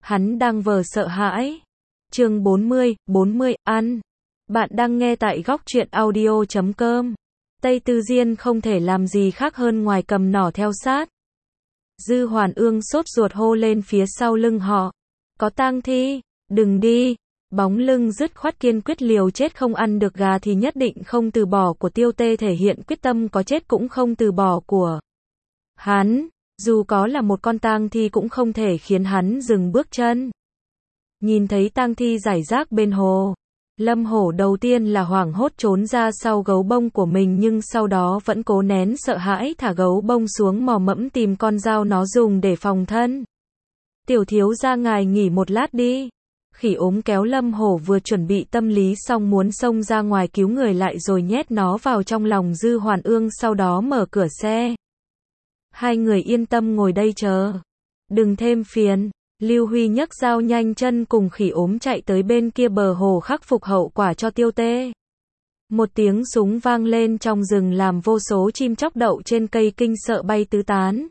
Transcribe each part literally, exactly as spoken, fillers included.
Hắn đang vờ sợ hãi. Chương bốn mươi, bốn mươi, ăn. Bạn đang nghe tại góc truyện audio chấm com. Tây Tư Diên không thể làm gì khác hơn ngoài cầm nỏ theo sát. Dư Hoàn Ương sốt ruột hô lên phía sau lưng họ. Có tang thi, đừng đi. Bóng lưng dứt khoát kiên quyết liều chết không ăn được gà thì nhất định không từ bỏ của Tiêu Tê thể hiện quyết tâm có chết cũng không từ bỏ của hắn. Dù có là một con tang thi cũng không thể khiến hắn dừng bước chân. Nhìn thấy tang thi rải rác bên hồ, Lâm Hổ đầu tiên là hoảng hốt trốn ra sau gấu bông của mình nhưng sau đó vẫn cố nén sợ hãi thả gấu bông xuống mò mẫm tìm con dao nó dùng để phòng thân. Tiểu thiếu gia ngài nghỉ một lát đi. Khỉ ốm kéo Lâm Hổ vừa chuẩn bị tâm lý xong muốn xông ra ngoài cứu người lại rồi nhét nó vào trong lòng Dư Hoàn Ương sau đó mở cửa xe. Hai người yên tâm ngồi đây chờ. Đừng thêm phiền. Lưu Huy nhấc dao nhanh chân cùng khỉ ốm chạy tới bên kia bờ hồ khắc phục hậu quả cho Tiêu Tê. Một tiếng súng vang lên trong rừng làm vô số chim chóc đậu trên cây kinh sợ bay tứ tán.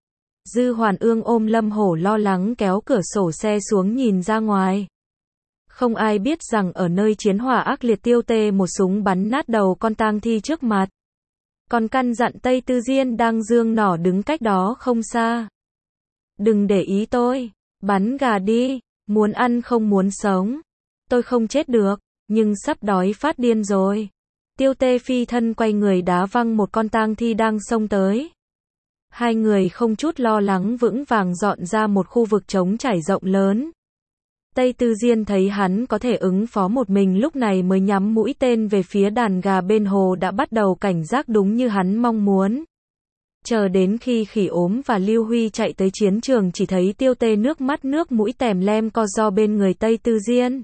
Dư Hoàn Ương ôm Lâm Hổ lo lắng kéo cửa sổ xe xuống nhìn ra ngoài. Không ai biết rằng ở nơi chiến hỏa ác liệt Tiêu Tê một súng bắn nát đầu con tang thi trước mặt. Còn căn dặn Tây Tư Diên đang giương nỏ đứng cách đó không xa. Đừng để ý tôi, bắn gà đi, muốn ăn không muốn sống. Tôi không chết được, nhưng sắp đói phát điên rồi. Tiêu Tê phi thân quay người đá văng một con tang thi đang xông tới. Hai người không chút lo lắng vững vàng dọn ra một khu vực trống trải rộng lớn. Tây Tư Diên thấy hắn có thể ứng phó một mình lúc này mới nhắm mũi tên về phía đàn gà bên hồ đã bắt đầu cảnh giác đúng như hắn mong muốn. Chờ đến khi khỉ ốm và Lưu Huy chạy tới chiến trường chỉ thấy Tiêu Tê nước mắt nước mũi tèm lem co ro bên người Tây Tư Diên.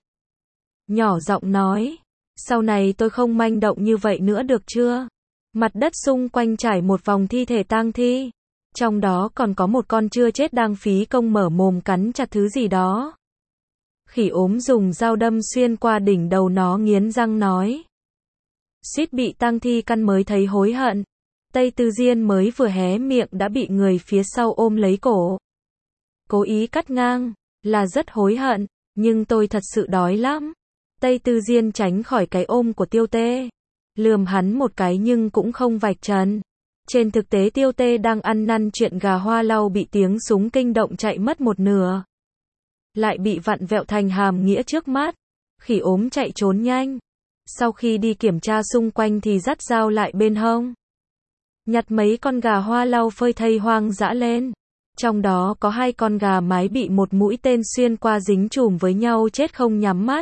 Nhỏ giọng nói, sau này tôi không manh động như vậy nữa được chưa? Mặt đất xung quanh trải một vòng thi thể tang thi. Trong đó còn có một con chưa chết đang phí công mở mồm cắn chặt thứ gì đó. Khỉ ốm dùng dao đâm xuyên qua đỉnh đầu nó nghiến răng nói. Suýt bị tang thi căn mới thấy hối hận. Tây Tư Diên mới vừa hé miệng đã bị người phía sau ôm lấy cổ. Cố ý cắt ngang, là rất hối hận, nhưng tôi thật sự đói lắm. Tây Tư Diên tránh khỏi cái ôm của Tiêu Tê. Lườm hắn một cái nhưng cũng không vạch trần. Trên thực tế Tiêu Tê đang ăn năn chuyện gà hoa lau bị tiếng súng kinh động chạy mất một nửa. Lại bị vặn vẹo thành hàm nghĩa trước mắt. Khỉ ốm chạy trốn nhanh. Sau khi đi kiểm tra xung quanh thì dắt dao lại bên hông. Nhặt mấy con gà hoa lau phơi thây hoang dã lên. Trong đó có hai con gà mái bị một mũi tên xuyên qua dính chùm với nhau chết không nhắm mắt.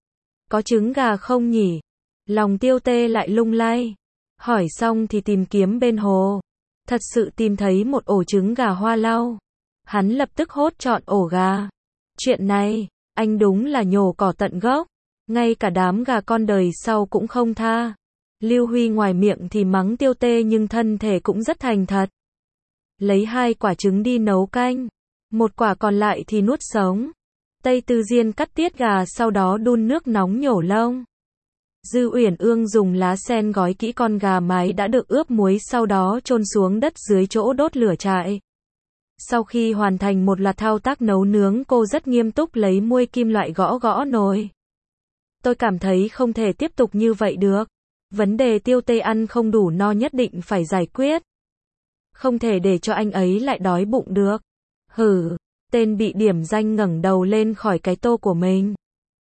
Có trứng gà không nhỉ? Lòng Tiêu Tê lại lung lay. Hỏi xong thì tìm kiếm bên hồ. Thật sự tìm thấy một ổ trứng gà hoa lau. Hắn lập tức hốt trọn ổ gà. Chuyện này, anh đúng là nhổ cỏ tận gốc. Ngay cả đám gà con đời sau cũng không tha. Lưu Huy ngoài miệng thì mắng Tiêu Tê nhưng thân thể cũng rất thành thật. Lấy hai quả trứng đi nấu canh. Một quả còn lại thì nuốt sống. Tây Tư Diên cắt tiết gà sau đó đun nước nóng nhổ lông. Dư Uyển Ương dùng lá sen gói kỹ con gà mái đã được ướp muối sau đó chôn xuống đất dưới chỗ đốt lửa trại. Sau khi hoàn thành một loạt thao tác nấu nướng cô rất nghiêm túc lấy muôi kim loại gõ gõ nồi. Tôi cảm thấy không thể tiếp tục như vậy được. Vấn đề Tiêu Tê ăn không đủ no nhất định phải giải quyết. Không thể để cho anh ấy lại đói bụng được. Hử, tên bị điểm danh ngẩng đầu lên khỏi cái tô của mình.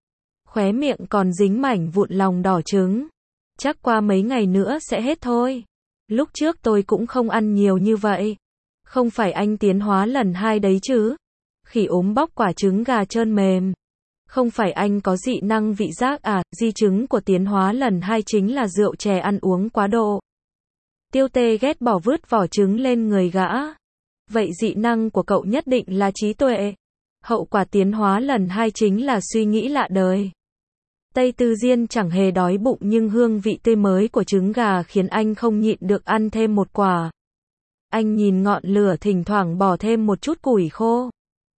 Khóe miệng còn dính mảnh vụn lòng đỏ trứng. Chắc qua mấy ngày nữa sẽ hết thôi. Lúc trước tôi cũng không ăn nhiều như vậy. Không phải anh tiến hóa lần hai đấy chứ? Khỉ ốm bóc quả trứng gà trơn mềm. Không phải anh có dị năng vị giác à? Di chứng của tiến hóa lần hai chính là rượu chè ăn uống quá độ. Tiêu Tê ghét bỏ vứt vỏ trứng lên người gã. Vậy dị năng của cậu nhất định là trí tuệ. Hậu quả tiến hóa lần hai chính là suy nghĩ lạ đời. Tây Tư Diên chẳng hề đói bụng nhưng hương vị tươi mới của trứng gà khiến anh không nhịn được ăn thêm một quả. Anh nhìn ngọn lửa thỉnh thoảng bỏ thêm một chút củi khô.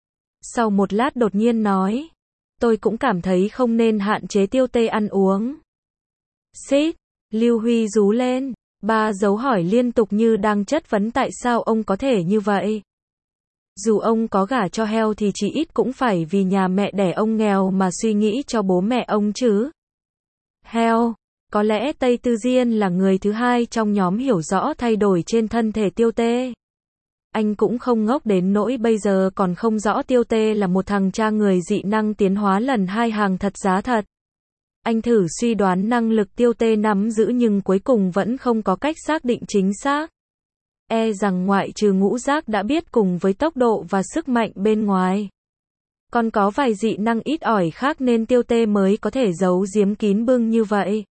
Sau một lát đột nhiên nói. Tôi cũng cảm thấy không nên hạn chế Tiêu Tê ăn uống. Xít, Lưu Huy rú lên. Ba dấu hỏi liên tục như đang chất vấn tại sao ông có thể như vậy. Dù ông có gả cho heo thì chỉ ít cũng phải vì nhà mẹ đẻ ông nghèo mà suy nghĩ cho bố mẹ ông chứ. Heo. Có lẽ Tây Tư Diên là người thứ hai trong nhóm hiểu rõ thay đổi trên thân thể Tiêu Tê. Anh cũng không ngốc đến nỗi bây giờ còn không rõ Tiêu Tê là một thằng cha người dị năng tiến hóa lần hai hàng thật giá thật. Anh thử suy đoán năng lực Tiêu Tê nắm giữ nhưng cuối cùng vẫn không có cách xác định chính xác. E rằng ngoại trừ ngũ giác đã biết cùng với tốc độ và sức mạnh bên ngoài. Còn có vài dị năng ít ỏi khác nên Tiêu Tê mới có thể giấu giếm kín bưng như vậy.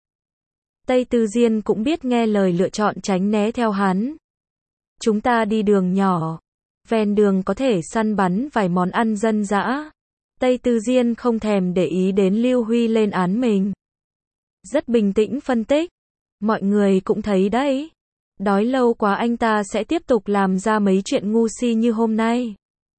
Tây Tư Diên cũng biết nghe lời lựa chọn tránh né theo hắn. Chúng ta đi đường nhỏ. Ven đường có thể săn bắn vài món ăn dân dã. Tây Tư Diên không thèm để ý đến Lưu Huy lên án mình. Rất bình tĩnh phân tích. Mọi người cũng thấy đấy. Đói lâu quá anh ta sẽ tiếp tục làm ra mấy chuyện ngu si như hôm nay.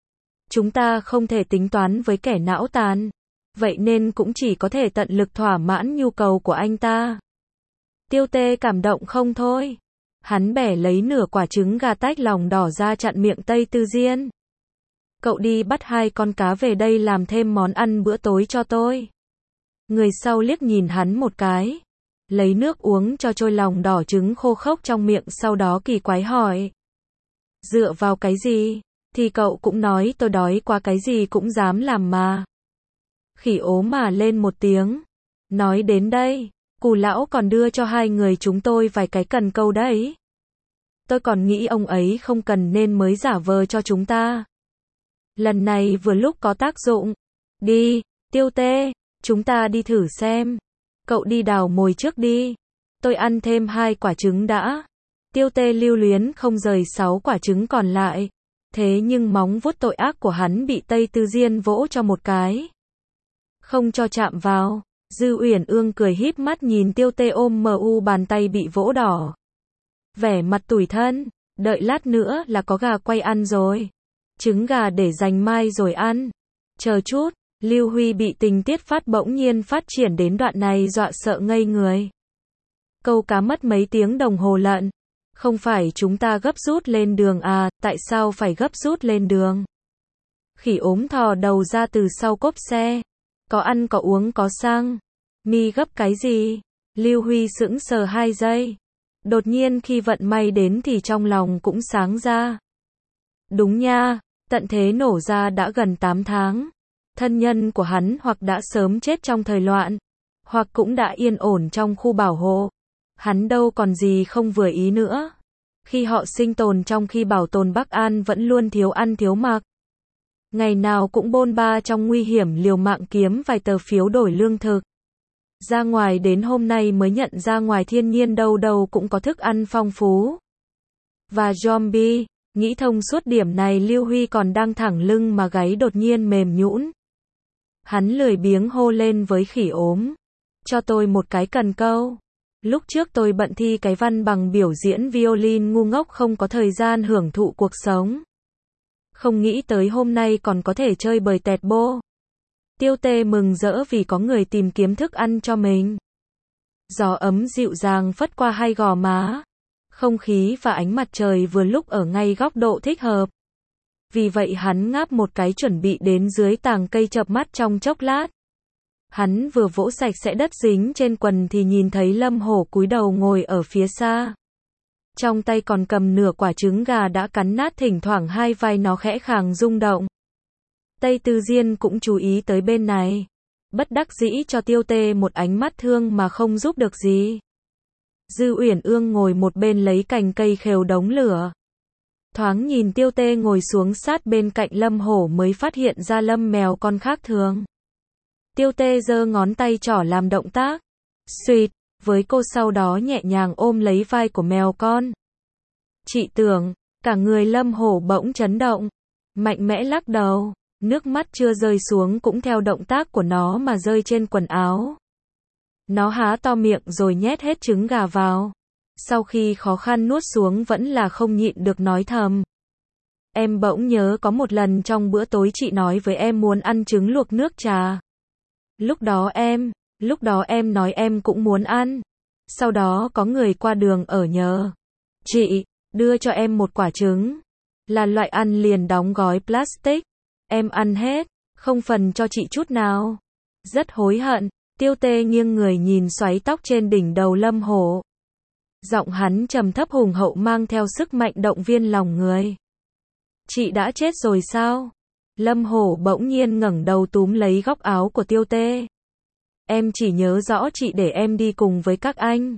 Chúng ta không thể tính toán với kẻ não tàn. Vậy nên cũng chỉ có thể tận lực thỏa mãn nhu cầu của anh ta. Tiêu Tê cảm động không thôi. Hắn bẻ lấy nửa quả trứng gà tách lòng đỏ ra chặn miệng Tây Tư Diên. Cậu đi bắt hai con cá về đây làm thêm món ăn bữa tối cho tôi. Người sau liếc nhìn hắn một cái. Lấy nước uống cho trôi lòng đỏ trứng khô khốc trong miệng sau đó kỳ quái hỏi. Dựa vào cái gì? Thì cậu cũng nói tôi đói quá cái gì cũng dám làm mà. Khỉ ốm mà lên một tiếng. Nói đến đây. Cù lão còn đưa cho hai người chúng tôi vài cái cần câu đấy. Tôi còn nghĩ ông ấy không cần nên mới giả vờ cho chúng ta. Lần này vừa lúc có tác dụng. Đi, Tiêu Tê, chúng ta đi thử xem. Cậu đi đào mồi trước đi. Tôi ăn thêm hai quả trứng đã. Tiêu Tê lưu luyến không rời sáu quả trứng còn lại. Thế nhưng móng vuốt tội ác của hắn bị Tây Tư Diên vỗ cho một cái. Không cho chạm vào. Dư Uyển Ương cười híp mắt nhìn Tiêu Tê ôm mu bàn tay bị vỗ đỏ. Vẻ mặt tủi thân, đợi lát nữa là có gà quay ăn rồi. Trứng gà để dành mai rồi ăn. Chờ chút, Lưu Huy bị tình tiết phát bỗng nhiên phát triển đến đoạn này dọa sợ ngây người. Câu cá mất mấy tiếng đồng hồ lận. Không phải chúng ta gấp rút lên đường à, tại sao phải gấp rút lên đường? Khỉ ốm thò đầu ra từ sau cốp xe. Có ăn có uống có xăng. Mi gấp cái gì? Lưu Huy sững sờ hai giây. Đột nhiên khi vận may đến thì trong lòng cũng sáng ra. Đúng nha, tận thế nổ ra đã gần tám tháng. Thân nhân của hắn hoặc đã sớm chết trong thời loạn, hoặc cũng đã yên ổn trong khu bảo hộ. Hắn đâu còn gì không vừa ý nữa. Khi họ sinh tồn trong khi bảo tồn Bắc An vẫn luôn thiếu ăn thiếu mặc. Ngày nào cũng bôn ba trong nguy hiểm liều mạng kiếm vài tờ phiếu đổi lương thực. Ra ngoài đến hôm nay mới nhận ra ngoài thiên nhiên đâu đâu cũng có thức ăn phong phú. Và zombie, nghĩ thông suốt điểm này Lưu Huy còn đang thẳng lưng mà gáy đột nhiên mềm nhũn. Hắn lười biếng hô lên với khỉ ốm. Cho tôi một cái cần câu. Lúc trước tôi bận thi cái văn bằng biểu diễn violin ngu ngốc không có thời gian hưởng thụ cuộc sống. Không nghĩ tới hôm nay còn có thể chơi bời tẹt bô. Tiêu Tê mừng rỡ vì có người tìm kiếm thức ăn cho mình. Gió ấm dịu dàng phất qua hai gò má. Không khí và ánh mặt trời vừa lúc ở ngay góc độ thích hợp. Vì vậy hắn ngáp một cái chuẩn bị đến dưới tàng cây chợp mắt trong chốc lát. Hắn vừa vỗ sạch sẽ đất dính trên quần thì nhìn thấy Lâm Hổ cúi đầu ngồi ở phía xa. Trong tay còn cầm nửa quả trứng gà đã cắn nát, thỉnh thoảng hai vai nó khẽ khàng rung động. Tây Tư Diên cũng chú ý tới bên này. Bất đắc dĩ cho Tiêu Tê một ánh mắt thương mà không giúp được gì. Dư Uyển Ương ngồi một bên lấy cành cây khều đống lửa. Thoáng nhìn Tiêu Tê ngồi xuống sát bên cạnh Lâm Hổ mới phát hiện ra Lâm mèo con khác thường. Tiêu Tê giơ ngón tay trỏ làm động tác. Xuyệt, với cô sau đó nhẹ nhàng ôm lấy vai của mèo con. Chị tưởng, cả người Lâm Hổ bỗng chấn động. Mạnh mẽ lắc đầu, nước mắt chưa rơi xuống cũng theo động tác của nó mà rơi trên quần áo. Nó há to miệng rồi nhét hết trứng gà vào. Sau khi khó khăn nuốt xuống vẫn là không nhịn được nói thầm. Em bỗng nhớ có một lần trong bữa tối chị nói với em muốn ăn trứng luộc nước trà. Lúc đó em, lúc đó em nói em cũng muốn ăn. Sau đó có người qua đường ở nhờ chị, đưa cho em một quả trứng. Là loại ăn liền đóng gói plastic. Em ăn hết, không phần cho chị chút nào. Rất hối hận, Tiêu Tê nghiêng người nhìn xoáy tóc trên đỉnh đầu Lâm Hổ. Giọng hắn trầm thấp hùng hậu mang theo sức mạnh động viên lòng người. Chị đã chết rồi sao? Lâm Hổ bỗng nhiên ngẩng đầu túm lấy góc áo của Tiêu Tê. Em chỉ nhớ rõ chị để em đi cùng với các anh.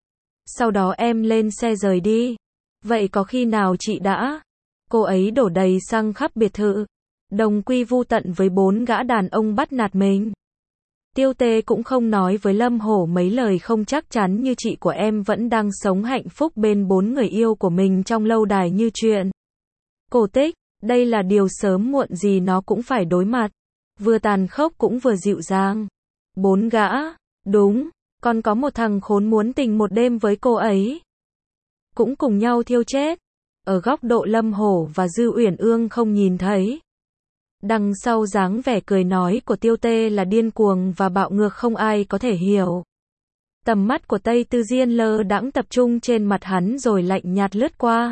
Sau đó em lên xe rời đi. Vậy có khi nào chị đã? Cô ấy đổ đầy xăng khắp biệt thự. Đồng quy vu tận với bốn gã đàn ông bắt nạt mình. Tiêu Tê cũng không nói với Lâm Hổ mấy lời không chắc chắn như chị của em vẫn đang sống hạnh phúc bên bốn người yêu của mình trong lâu đài như chuyện. Cổ tích, đây là điều sớm muộn gì nó cũng phải đối mặt. Vừa tàn khốc cũng vừa dịu dàng. Bốn gã, đúng, còn có một thằng khốn muốn tình một đêm với cô ấy. Cũng cùng nhau thiêu chết. Ở góc độ Lâm Hổ và Dư Uyển Ương không nhìn thấy. Đằng sau dáng vẻ cười nói của Tiêu Tê là điên cuồng và bạo ngược không ai có thể hiểu. Tầm mắt của Tây Tư Diên lơ đãng tập trung trên mặt hắn rồi lạnh nhạt lướt qua.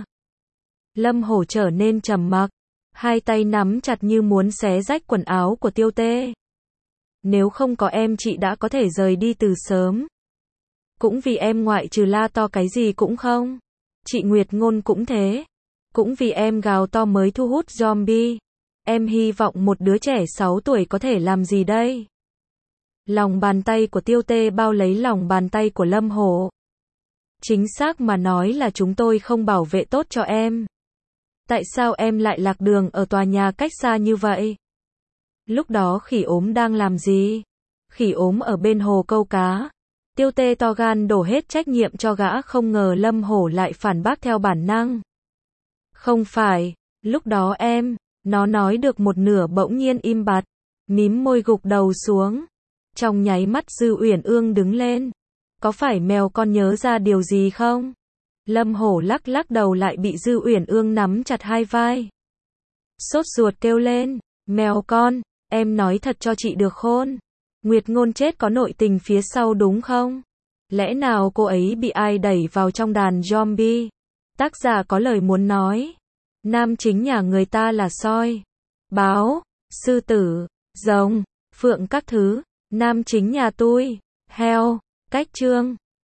Lâm Hổ trở nên trầm mặc, hai tay nắm chặt như muốn xé rách quần áo của Tiêu Tê. Nếu không có em chị đã có thể rời đi từ sớm. Cũng vì em ngoại trừ la to cái gì cũng không. Chị Nguyệt Ngôn cũng thế. Cũng vì em gào to mới thu hút zombie. Em hy vọng một đứa trẻ sáu tuổi có thể làm gì đây? Lòng bàn tay của Tiêu Tê bao lấy lòng bàn tay của Lâm Hổ. Chính xác mà nói là chúng tôi không bảo vệ tốt cho em. Tại sao em lại lạc đường ở tòa nhà cách xa như vậy? Lúc đó khỉ ốm đang làm gì? Khỉ ốm ở bên hồ câu cá. Tiêu Tê to gan đổ hết trách nhiệm cho gã, không ngờ Lâm Hổ lại phản bác theo bản năng. Không phải, lúc đó em, nó nói được một nửa bỗng nhiên im bặt, mím môi gục đầu xuống. Trong nháy mắt Dư Uyển Ương đứng lên. Có phải mèo con nhớ ra điều gì không? Lâm Hổ lắc lắc đầu lại bị Dư Uyển Ương nắm chặt hai vai. Sốt ruột kêu lên, mèo con, em nói thật cho chị được khôn. Nguyệt Ngôn chết có nội tình phía sau đúng không? Lẽ nào cô ấy bị ai đẩy vào trong đàn zombie? Tác giả có lời muốn nói. Nam chính nhà người ta là soi, báo, sư tử, rồng, phượng các thứ. Nam chính nhà tôi, heo, cách chương.